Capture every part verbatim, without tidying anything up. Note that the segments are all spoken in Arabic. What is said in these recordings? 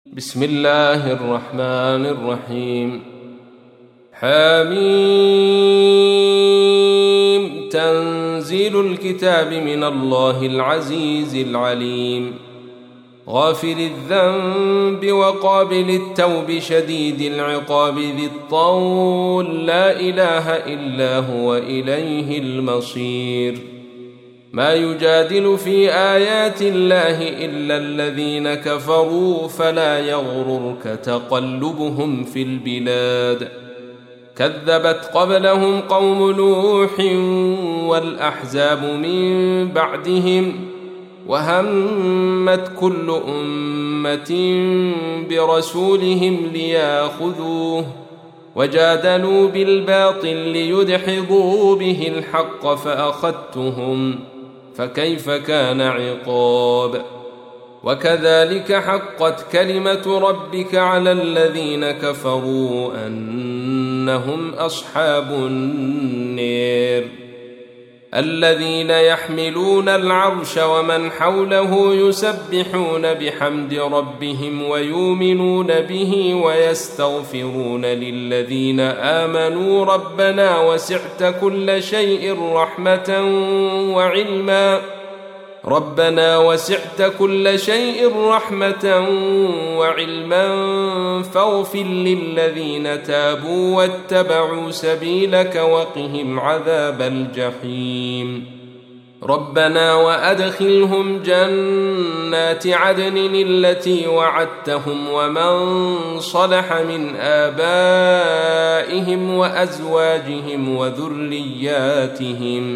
بسم الله الرحمن الرحيم. حميم. تنزيل الكتاب من الله العزيز العليم، غافر الذنب وقابل التوب شديد العقاب ذي الطول، لا إله إلا هو إليه المصير. ما يجادل في آيات الله إلا الذين كفروا، فلا يغررك تقلبهم في البلاد. كذبت قبلهم قوم نوح والأحزاب من بعدهم، وهمت كل أمة برسولهم ليأخذوه، وجادلوا بالباطل ليدحضوا به الحق فأخذتهم، فكيف كان عقاب. وكذلك حقت كلمة ربك على الذين كفروا أنهم أصحاب النار. الذين يحملون العرش ومن حوله يسبحون بحمد ربهم ويؤمنون به ويستغفرون للذين آمنوا ربنا وسعت كل شيء رحمة وعلما ربنا وسعت كل شيء رحمة وعلما فاغفر للذين تابوا واتبعوا سبيلك وقهم عذاب الجحيم. ربنا وأدخلهم جنات عدن التي وعدتهم ومن صلح من آبائهم وأزواجهم وذرياتهم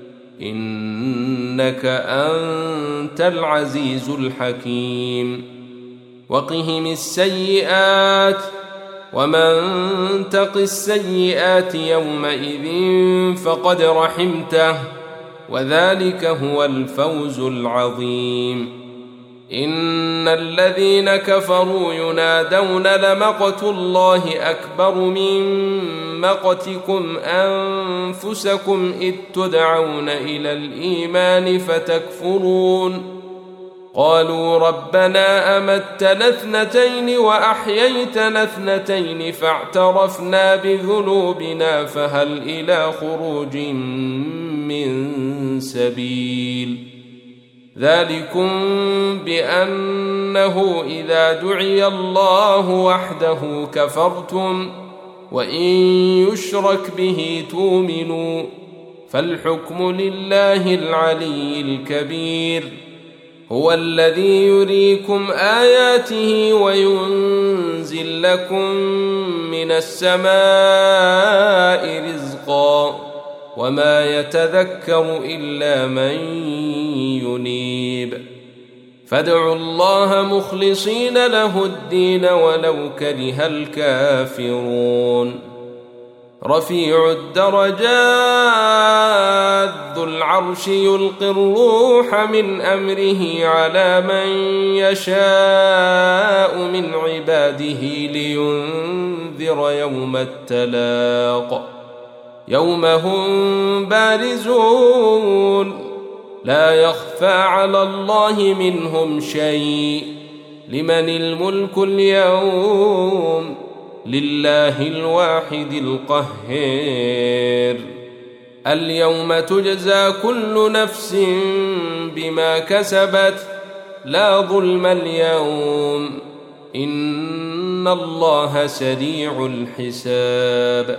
إنك أنت العزيز الحكيم. وقهم السيئات ومن تق السيئات يومئذ فقد رحمته، وذلك هو الفوز العظيم. إن الذين كفروا ينادون لمقت الله أكبر من مقتكم أنفسكم إذ تدعون إلى الإيمان فتكفرون. قالوا ربنا أمتنا اثنتين وأحييتنا اثنتين فاعترفنا بذنوبنا فهل إلى خروج من سبيل. ذلكم بأنه إذا دعي الله وحده كفرتم وإن يشرك به تؤمنوا، فالحكم لله العلي الكبير. هو الذي يريكم آياته وينزل لكم من السماء رزقا، وما يتذكر إلا من ينيب. فادعوا الله مخلصين له الدين ولو كره الكافرون. رفيع الدرجات ذو العرش يلقي الروح من أمره على من يشاء من عباده لينذر يوم التلاق، يوم هم بارزون لا يخفى على الله منهم شيء. لمن الملك اليوم؟ لله الواحد القهار. اليوم تجزى كل نفس بما كسبت، لا ظلم اليوم إن الله سريع الحساب.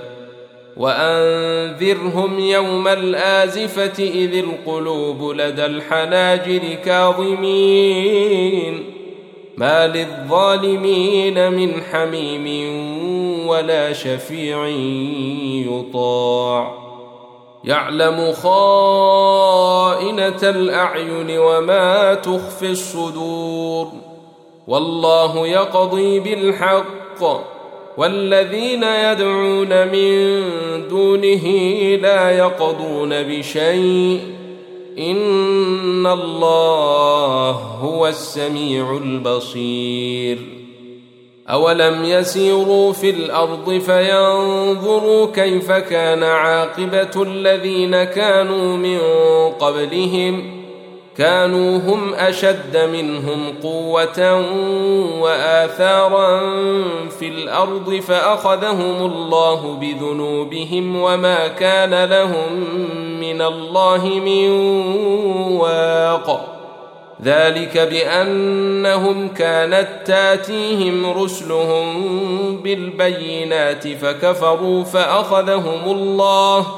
وأنذرهم يوم الآزفة إذ القلوب لدى الحناجر كاظمين، ما للظالمين من حميم ولا شفيع يطاع. يعلم خائنة الأعين وما تخفي الصدور، والله يقضي بالحق، والذين يدعون من دونه لا يقضون بشيء، إن الله هو السميع البصير. أولم يسيروا في الأرض فينظروا كيف كان عاقبة الذين كانوا من قبلهم، كانوا هم أشد منهم قوة وآثارا في الأرض فأخذهم الله بذنوبهم وما كان لهم من الله من واق. ذلك بأنهم كانت تاتيهم رسلهم بالبينات فكفروا فأخذهم الله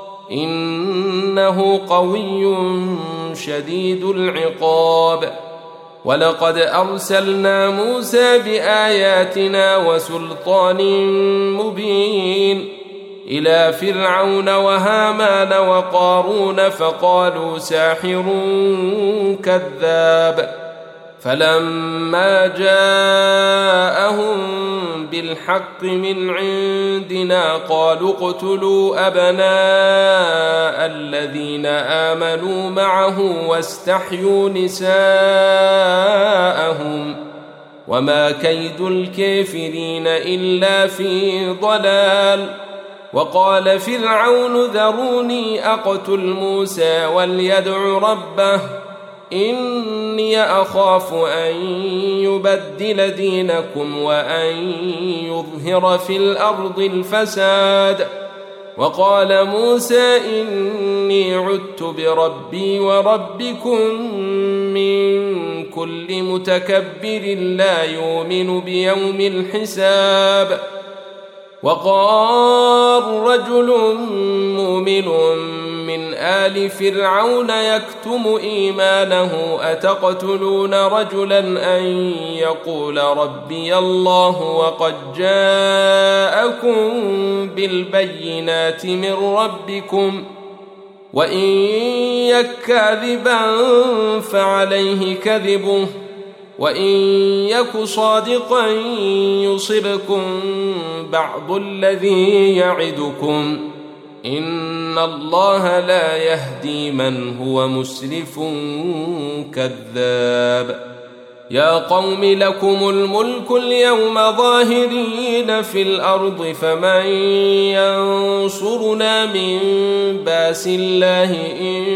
إنه قوي شديد العقاب. ولقد أرسلنا موسى بآياتنا وسلطان مبين إلى فرعون وهامان وقارون فقالوا ساحر كذاب. فلما جاءهم بالحق من عندنا قالوا اقتلوا أبناء الذين آمنوا معه واستحيوا نساءهم وما كيد الكافرين إلا في ضلال. وقال فرعون ذروني أقتل موسى وليدع ربه إني أخاف أن يبدل دينكم وأن يظهر في الأرض الفساد. وقال موسى إني عدت بربي وربكم من كل متكبر لا يؤمن بيوم الحساب. وقال رجل مؤمن من آل فرعون يكتم إيمانه أتقتلون رجلا أن يقول ربي الله وقد جاءكم بالبينات من ربكم وإن يك كاذبا فعليه كذبه وإن يك صادقا يصبكم بعض الذي يعدكم إن الله لا يهدي من هو مسرف كذاب. يا قوم لكم الملك اليوم ظاهرين في الأرض فمن ينصرنا من باس الله إن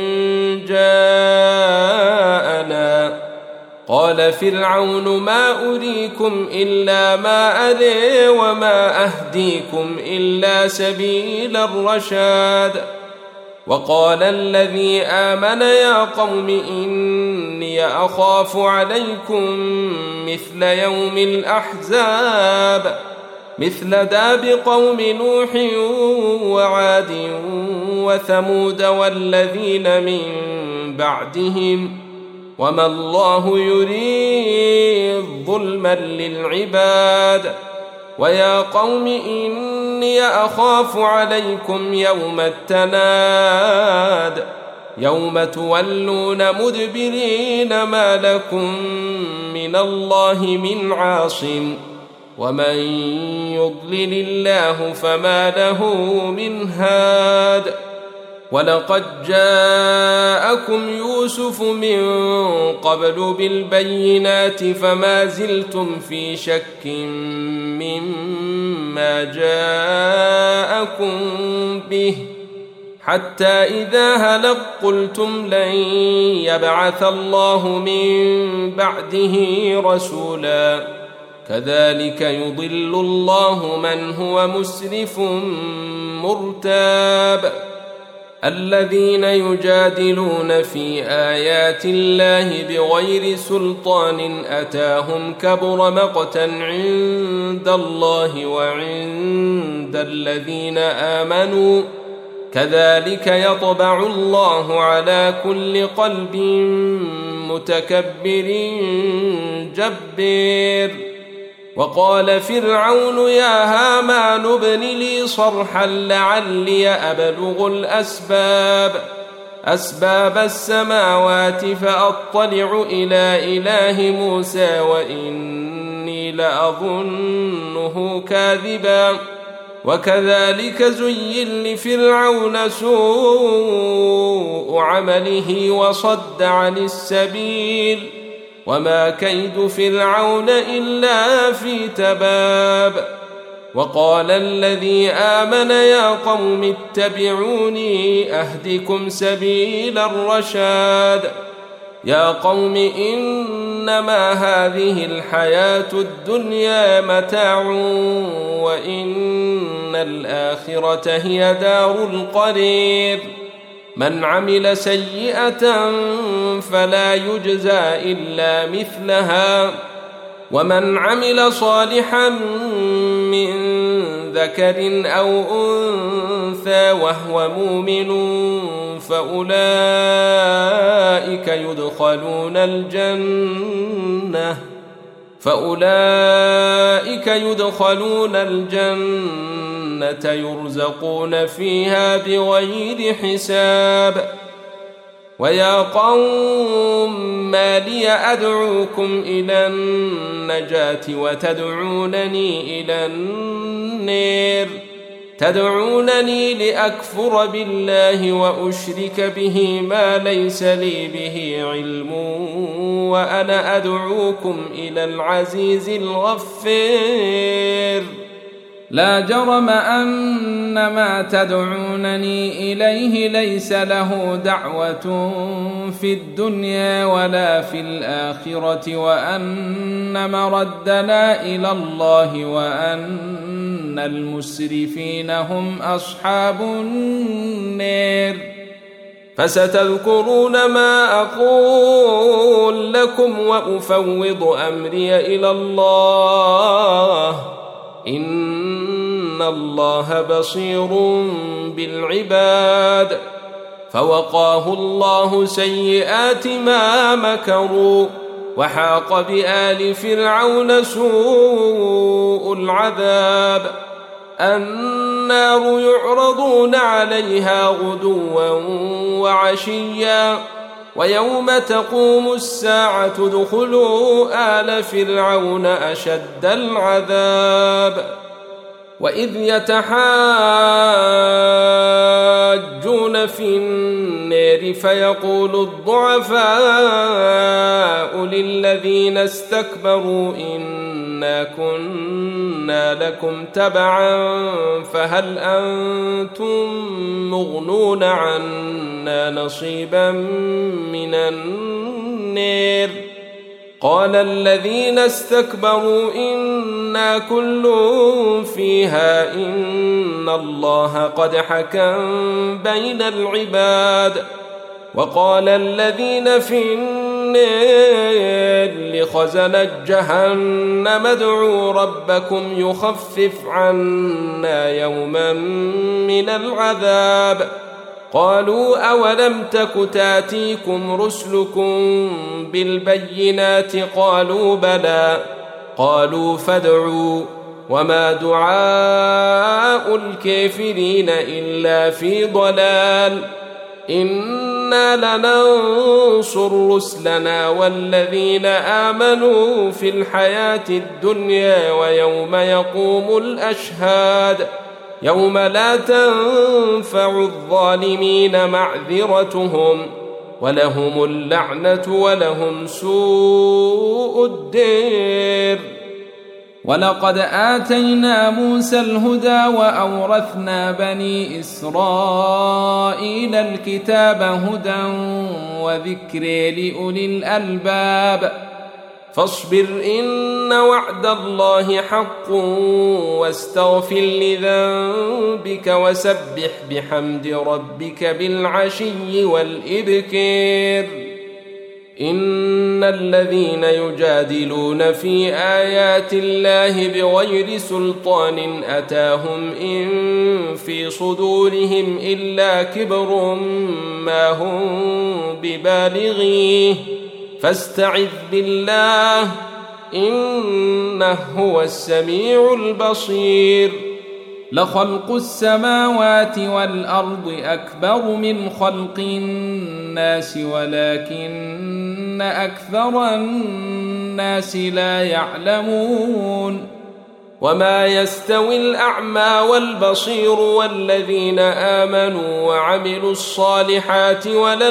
جاءنا. قال فرعون ما أريكم إلا ما أري وما أهديكم إلا سبيل الرشاد. وقال الذي آمن يا قوم إني أخاف عليكم مثل يوم الأحزاب مثل داب قوم نوح وعاد وثمود والذين من بعدهم وما الله يريد ظلما للعباد. ويا قوم إني أخاف عليكم يوم التناد يوم تولون مدبرين ما لكم من الله من عاصم ومن يضلل الله فما له من هاد. ولقد جاءكم يوسف من قبل بالبينات فما زلتم في شك مما جاءكم به حتى إذا هلق قلتم لن يبعث الله من بعده رسولا كذلك يضل الله من هو مسرف مرتاب. الذين يجادلون في آيات الله بغير سلطان أتاهم كبر مقتا عند الله وعند الذين آمنوا كذلك يطبع الله على كل قلب متكبر جبار. وقال فرعون يا هامان ابن لي صرحا لعلي أبلغ الأسباب أسباب السماوات فأطلع إلى إله موسى وإني لأظنه كاذبا. وكذلك زين لفرعون سوء عمله وصد عن السبيل وما كيد فرعون إلا في تباب. وقال الذي آمن يا قوم اتبعوني أهدكم سبيل الرشاد. يا قوم إنما هذه الحياة الدنيا متاع وإن الآخرة هي دار القرير من عمل سيئة فلا يجزى إلا مثلها ومن عمل صالحا من ذكر أو أنثى وهو مؤمن فأولئك يدخلون الجنة فأولئك يدخلون الجنة يرزقون فيها بغير حساب ويا قوم ما لي أدعوكم إلى النجاة وتدعونني إلى النار تدعونني لأكفر بالله وأشرك به ما ليس لي به علم وأنا أدعوكم إلى العزيز الغفار لا جرم أن ما تدعونني إليه ليس له دعوة في الدنيا ولا في الآخرة وأن مردنا إلى الله وأن المسرفين هم أصحاب النار فستذكرون ما أقول لكم وأفوض أمري إلى الله إن الله بصير بالعباد فوقاه الله سيئات ما مكروا وحاق بآل فرعون سوء العذاب النار يعرضون عليها غدوا وعشيا ويوم تقوم الساعة ادخلوا آل فرعون أشد العذاب وإذ يتحاجون في النار فيقول الضعفاء للذين استكبروا إنا كنا لكم تبعا فهل أنتم مغنون عنا نصيبا من النار قال الذين استكبروا إنا كل فيها إن الله قد حكم بين العباد وقال الذين في النار لخزنة جهنم ادعوا ربكم يخفف عنا يوما من العذاب قالوا أولم تك تاتيكم رسلكم بالبينات قالوا بلى قالوا فادعوا وما دعاء الكافرين إلا في ضلال إنا لننصر رسلنا والذين آمنوا في الحياة الدنيا ويوم يقوم الأشهاد يوم لا تنفع الظالمين معذرتهم ولهم اللعنة ولهم سوء الدير ولقد آتينا موسى الهدى وأورثنا بني إسرائيل الكتاب هدى وذكر لأولي الألباب فاصبر إن وعد الله حق واستغفر لذنبك وسبح بحمد ربك بالعشي والإبكار إن الذين يجادلون في آيات الله بغير سلطان أتاهم إن في صدورهم إلا كبر ما هم ببالغيه فاستعذ بالله إنه هو السميع البصير لخلق السماوات والأرض أكبر من خلق الناس ولكن أكثر الناس لا يعلمون وما يستوي الأعمى والبصير والذين آمنوا وعملوا الصالحات ولا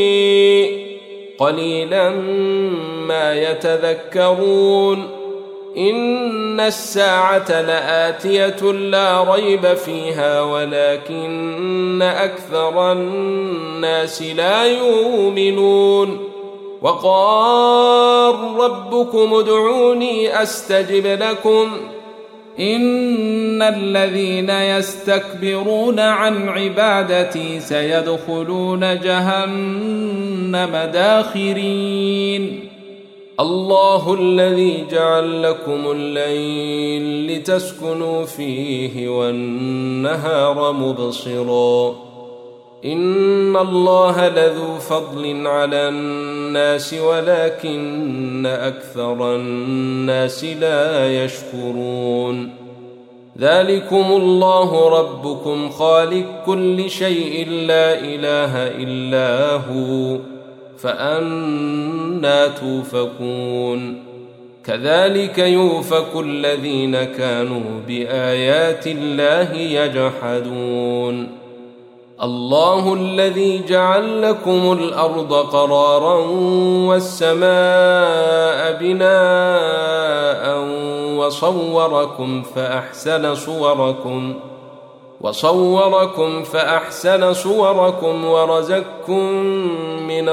المسيء قليلا ما يتذكرون إن الساعة لآتية لا ريب فيها ولكن أكثر الناس لا يؤمنون وقال ربكم ادعوني أستجب لكم إن الذين يستكبرون عن عبادتي سيدخلون جهنم داخرين الله الذي جعل لكم الليل لتسكنوا فيه والنهار مبصرا إن الله لذو فضل على الناس ولكن أكثر الناس لا يشكرون ذلكم الله ربكم خالق كل شيء لا إله إلا هو فأنى توفكون كذلك يؤفك الذين كانوا بآيات الله يجحدون الله الذي جعل لكم الأرض قرارا والسماء بناء وصوركم فأحسن صوركم وصوركم فأحسن صوركم ورزقكم من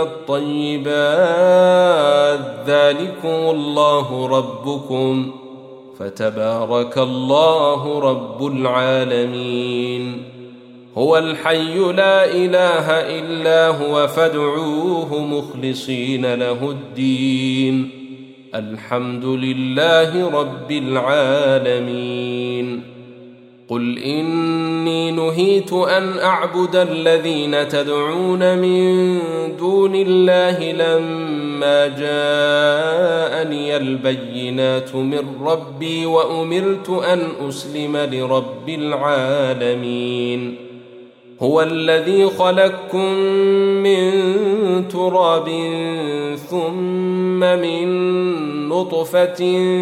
الطيبات ذلكم الله ربكم فتبارك الله رب العالمين هو الحي لا إله إلا هو فادعوه مخلصين له الدين الحمد لله رب العالمين قل إني نهيت أن أعبد الذين تدعون من دون الله لما جاءني البينات من ربي وأمرت أن أسلم لرب العالمين هو الذي خلقكم من تراب ثم من نطفة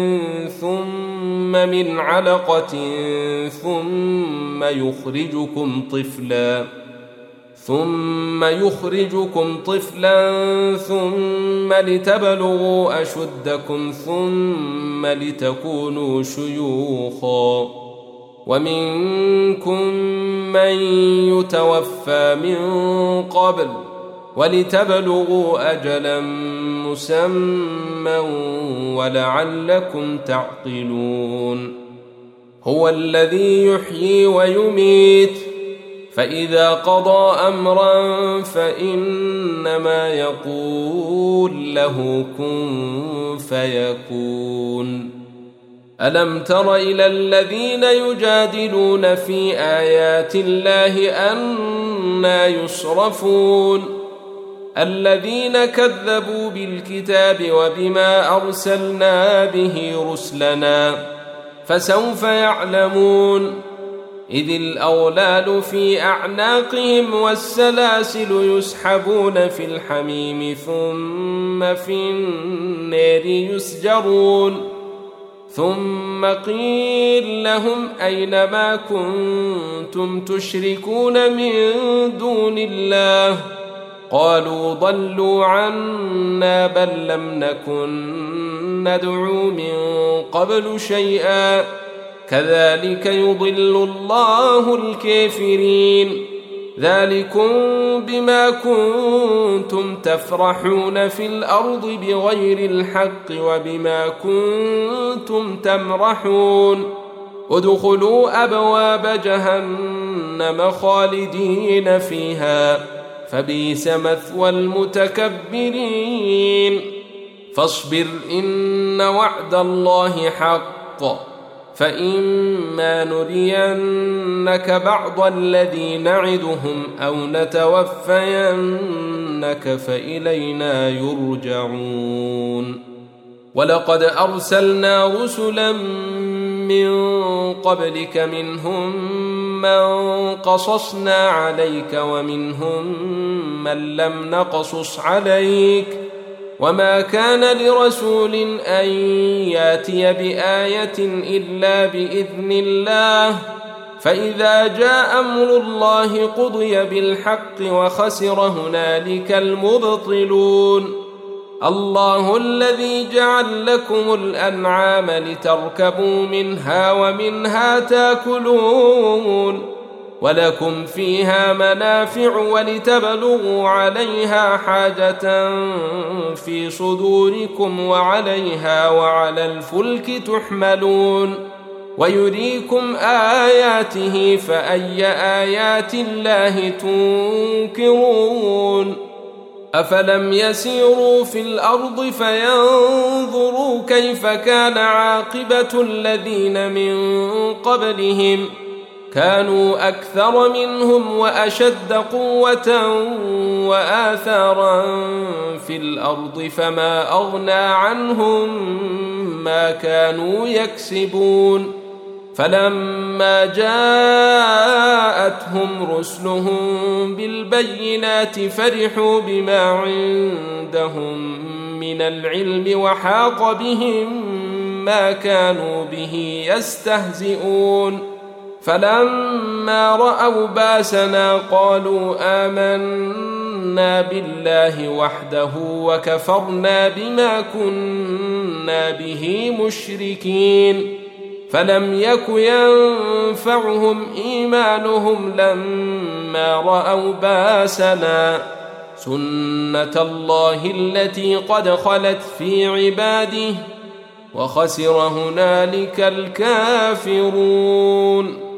ثم من علقة ثم يخرجكم طفلا ثم يخرجكم طفلا ثم لتبلغوا أشدكم ثم لتكونوا شيوخا ومنكم من يتوفى من قبل ولتبلغوا أجلا مسمى ولعلكم تعقلون هو الذي يحيي ويميت فإذا قضى أمرا فإنما يقول له كن فيكون ألم تر إلى الذين يجادلون في آيات الله أنى يصرفون الذين كذبوا بالكتاب وبما أرسلنا به رسلنا فسوف يعلمون إذ الأغلال في أعناقهم والسلاسل يسحبون في الحميم ثم في النار يسجرون ثم قيل لهم أين ما كنتم تشركون من دون الله قالوا ضلوا عنا بل لم نكن ندعو من قبل شيئا كذلك يضل الله الكافرين ذلكم بما كنتم تفرحون في الأرض بغير الحق وبما كنتم تمرحون ادخلوا أبواب جهنم خالدين فيها فبئس مثوى المتكبرين فاصبر إن وعد الله حق فإما نرينك بعض الذي نعدهم أو نتوفينك فإلينا يرجعون ولقد أرسلنا رسلا من قبلك منهم من قصصنا عليك ومنهم من لم نقصص عليك وما كان لرسول أن ياتي بآية إلا بإذن الله فإذا جاء أمر الله قضي بالحق وخسر هنالك المبطلون الله الذي جعل لكم الأنعام لتركبوا منها ومنها تاكلون ولكم فيها منافع ولتبلغوا عليها حاجة في صدوركم وعليها وعلى الفلك تحملون ويريكم آياته فأي آيات الله تنكرون أفلم يسيروا في الأرض فينظروا كيف كان عاقبة الذين من قبلهم كانوا أكثر منهم وأشد قوة وآثارا في الأرض فما أغنى عنهم ما كانوا يكسبون فلما جاءتهم رسلهم بالبينات فرحوا بما عندهم من العلم وحاق بهم ما كانوا به يستهزئون فلما رأوا باسنا قالوا آمنا بالله وحده وكفرنا بما كنا به مشركين فلم يك ينفعهم إيمانهم لما رأوا باسنا سنة الله التي قد خلت في عباده وخسر هنالك الكافرون.